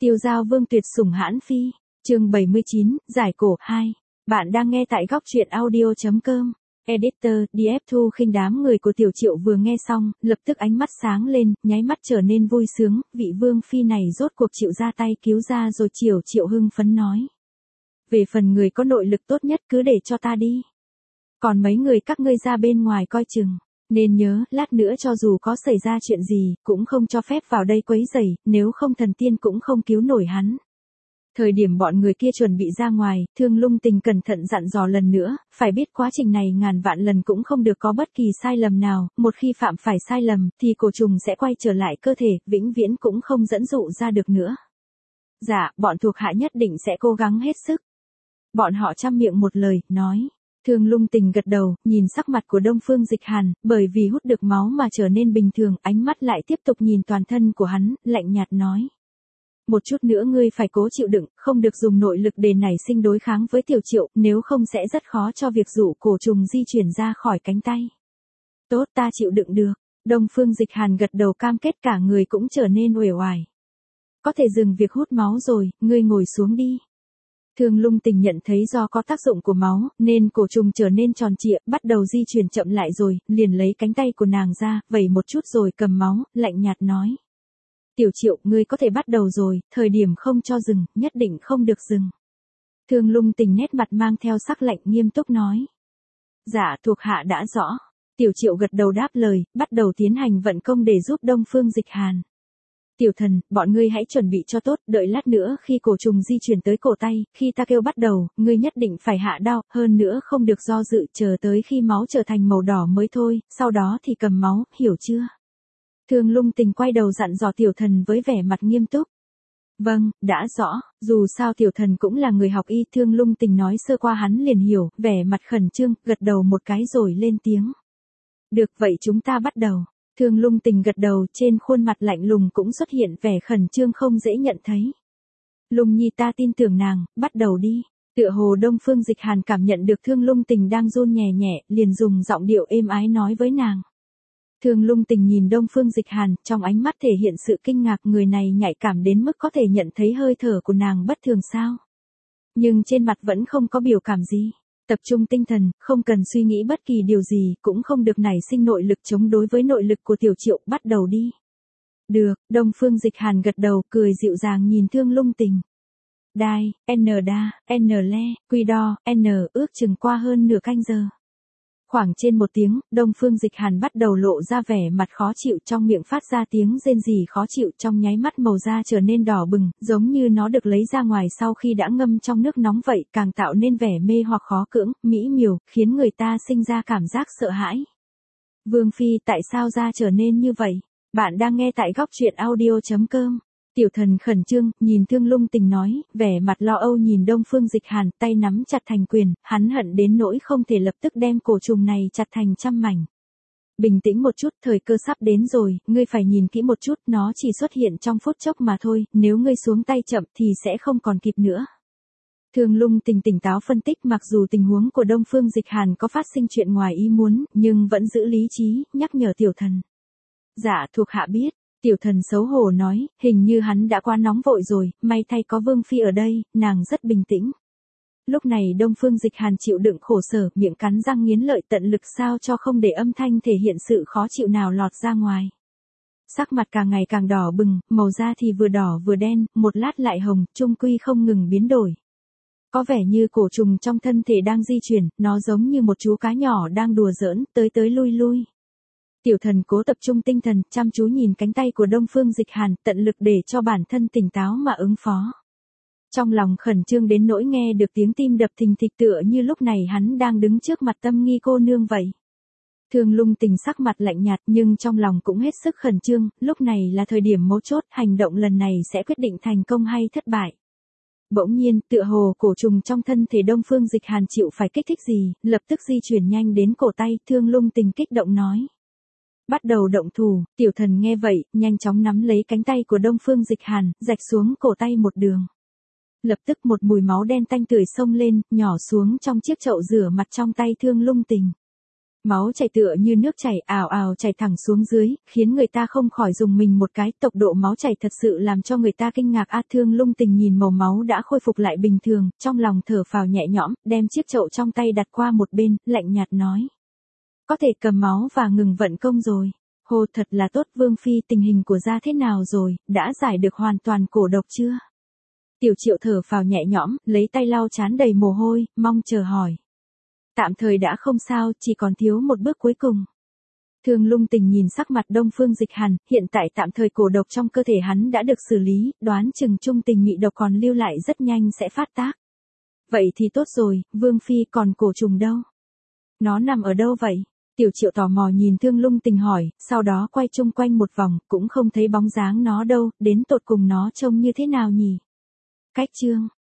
Tiêu Giao Vương tuyệt sủng hãn phi, chương 79, giải cổ 2. Bạn đang nghe tại góc truyện audio.com. Editor, DF Thu Khinh. Đám người của Tiểu Triệu vừa nghe xong, lập tức ánh mắt sáng lên, nháy mắt trở nên vui sướng, vị vương phi này rốt cuộc chịu ra tay cứu ra rồi. Triệu hưng phấn nói. Về phần người có nội lực tốt nhất cứ để cho ta đi. Còn mấy người các ngươi ra bên ngoài coi chừng. Nên nhớ, lát nữa cho dù có xảy ra chuyện gì, cũng không cho phép vào đây quấy rầy, nếu không thần tiên cũng không cứu nổi hắn. Thời điểm bọn người kia chuẩn bị ra ngoài, Thương Lung Tình cẩn thận dặn dò lần nữa, phải biết quá trình này ngàn vạn lần cũng không được có bất kỳ sai lầm nào, một khi phạm phải sai lầm, thì cổ trùng sẽ quay trở lại cơ thể, vĩnh viễn cũng không dẫn dụ ra được nữa. Dạ, bọn thuộc hạ nhất định sẽ cố gắng hết sức. Bọn họ chăm miệng một lời, nói. Thương Lung Tình gật đầu, nhìn sắc mặt của Đông Phương Dịch Hàn, bởi vì hút được máu mà trở nên bình thường, ánh mắt lại tiếp tục nhìn toàn thân của hắn, lạnh nhạt nói. Một chút nữa ngươi phải cố chịu đựng, không được dùng nội lực để nảy sinh đối kháng với Tiểu Triệu, nếu không sẽ rất khó cho việc dụ cổ trùng di chuyển ra khỏi cánh tay. Tốt, ta chịu đựng được. Đông Phương Dịch Hàn gật đầu cam kết, cả người cũng trở nên uể oải. Có thể dừng việc hút máu rồi, ngươi ngồi xuống đi. Thương Lung Tình nhận thấy do có tác dụng của máu, nên cổ trùng trở nên tròn trịa, bắt đầu di chuyển chậm lại rồi, liền lấy cánh tay của nàng ra, vẩy một chút rồi cầm máu, lạnh nhạt nói. Tiểu Triệu, ngươi có thể bắt đầu rồi, thời điểm không cho dừng, nhất định không được dừng. Thương Lung Tình nét mặt mang theo sắc lạnh nghiêm túc nói. Dạ, thuộc hạ đã rõ. Tiểu Triệu gật đầu đáp lời, bắt đầu tiến hành vận công để giúp Đông Phương Dịch Hàn. Tiểu thần, bọn ngươi hãy chuẩn bị cho tốt, đợi lát nữa khi cổ trùng di chuyển tới cổ tay, khi ta kêu bắt đầu, ngươi nhất định phải hạ đao, hơn nữa không được do dự, chờ tới khi máu trở thành màu đỏ mới thôi, sau đó thì cầm máu, hiểu chưa? Thương Lung Tình quay đầu dặn dò tiểu thần với vẻ mặt nghiêm túc. Vâng, đã rõ, dù sao tiểu thần cũng là người học y. Thương Lung Tình nói sơ qua hắn liền hiểu, vẻ mặt khẩn trương, gật đầu một cái rồi lên tiếng. Được, vậy chúng ta bắt đầu. Thương Lung Tình gật đầu, trên khuôn mặt lạnh lùng cũng xuất hiện vẻ khẩn trương không dễ nhận thấy. Lung Nhi, ta tin tưởng nàng, bắt đầu đi. Tựa hồ Đông Phương Dịch Hàn cảm nhận được Thương Lung Tình đang run nhẹ nhẹ, liền dùng giọng điệu êm ái nói với nàng. Thương Lung Tình nhìn Đông Phương Dịch Hàn, trong ánh mắt thể hiện sự kinh ngạc, người này nhạy cảm đến mức có thể nhận thấy hơi thở của nàng bất thường sao. Nhưng trên mặt vẫn không có biểu cảm gì. Tập trung tinh thần, không cần suy nghĩ bất kỳ điều gì, cũng không được nảy sinh nội lực chống đối với nội lực của Tiểu Triệu, bắt đầu đi. Được, Đông Phương Dịch Hàn gật đầu, cười dịu dàng nhìn Thương Lung Tình. Đai, N le, quy đo, ước chừng qua hơn nửa canh giờ. Khoảng trên 1 tiếng, Đông Phương Dịch Hàn bắt đầu lộ ra vẻ mặt khó chịu, trong miệng phát ra tiếng rên rỉ khó chịu, trong nháy mắt màu da trở nên đỏ bừng, giống như nó được lấy ra ngoài sau khi đã ngâm trong nước nóng vậy, càng tạo nên vẻ mê hoặc khó cưỡng, mỹ miều, khiến người ta sinh ra cảm giác sợ hãi. Vương phi, tại sao da trở nên như vậy? Bạn đang nghe tại góc truyện audio.com. Tiểu thần khẩn trương, nhìn Thương Lung Tình nói, vẻ mặt lo âu nhìn Đông Phương Dịch Hàn, tay nắm chặt thành quyền, hắn hận đến nỗi không thể lập tức đem cổ trùng này chặt thành trăm mảnh. Bình tĩnh một chút, thời cơ sắp đến rồi, ngươi phải nhìn kỹ một chút, nó chỉ xuất hiện trong phút chốc mà thôi, nếu ngươi xuống tay chậm thì sẽ không còn kịp nữa. Thương Lung Tình tỉnh táo phân tích, mặc dù tình huống của Đông Phương Dịch Hàn có phát sinh chuyện ngoài ý muốn, nhưng vẫn giữ lý trí, nhắc nhở tiểu thần. Dạ, thuộc hạ biết. Tiểu thần xấu hổ nói, hình như hắn đã quá nóng vội rồi, may thay có Vương phi ở đây, nàng rất bình tĩnh. Lúc này Đông Phương Dịch Hàn chịu đựng khổ sở, miệng cắn răng nghiến lợi tận lực sao cho không để âm thanh thể hiện sự khó chịu nào lọt ra ngoài. Sắc mặt càng ngày càng đỏ bừng, màu da thì vừa đỏ vừa đen, một lát lại hồng, chung quy không ngừng biến đổi. Có vẻ như cổ trùng trong thân thể đang di chuyển, nó giống như một chú cá nhỏ đang đùa giỡn, tới lui lui. Tiểu thần cố tập trung tinh thần, chăm chú nhìn cánh tay của Đông Phương Dịch Hàn, tận lực để cho bản thân tỉnh táo mà ứng phó. Trong lòng khẩn trương đến nỗi nghe được tiếng tim đập thình thịch, tựa như lúc này hắn đang đứng trước mặt Tâm Nghi cô nương vậy. Thương Lung Tình sắc mặt lạnh nhạt nhưng trong lòng cũng hết sức khẩn trương, lúc này là thời điểm mấu chốt, hành động lần này sẽ quyết định thành công hay thất bại. Bỗng nhiên, tựa hồ cổ trùng trong thân thể Đông Phương Dịch Hàn chịu phải kích thích gì, lập tức di chuyển nhanh đến cổ tay. Thương Lung Tình kích động nói. Bắt đầu động thủ. Tiểu thần nghe vậy, nhanh chóng nắm lấy cánh tay của Đông Phương Dịch Hàn, rạch xuống cổ tay một đường. Lập tức một mùi máu đen tanh tưởi xông lên, nhỏ xuống trong chiếc chậu rửa mặt trong tay Thương Lung Tình. Máu chảy tựa như nước chảy ào ào chảy thẳng xuống dưới, khiến người ta không khỏi dùng mình một cái, tốc độ máu chảy thật sự làm cho người ta kinh ngạc. Thương Lung Tình nhìn màu máu đã khôi phục lại bình thường, trong lòng thở phào nhẹ nhõm, đem chiếc chậu trong tay đặt qua một bên, lạnh nhạt nói. Có thể cầm máu và ngừng vận công rồi. Hồ thật là tốt. Vương Phi, tình hình của gia thế nào rồi, đã giải được hoàn toàn cổ độc chưa? Tiểu Triệu thở phào nhẹ nhõm, lấy tay lau trán đầy mồ hôi, mong chờ hỏi. Tạm thời đã không sao, chỉ còn thiếu một bước cuối cùng. Thương Lung Tình nhìn sắc mặt Đông Phương Dịch Hàn, hiện tại tạm thời cổ độc trong cơ thể hắn đã được xử lý, đoán chừng trung tình mị độc còn lưu lại rất nhanh sẽ phát tác. Vậy thì tốt rồi, Vương Phi, còn cổ trùng đâu? Nó nằm ở đâu vậy? Tiểu Triệu tò mò nhìn Thương Lung Tình hỏi, sau đó quay chung quanh một vòng, cũng không thấy bóng dáng nó đâu, đến tột cùng nó trông như thế nào nhỉ? Cách chương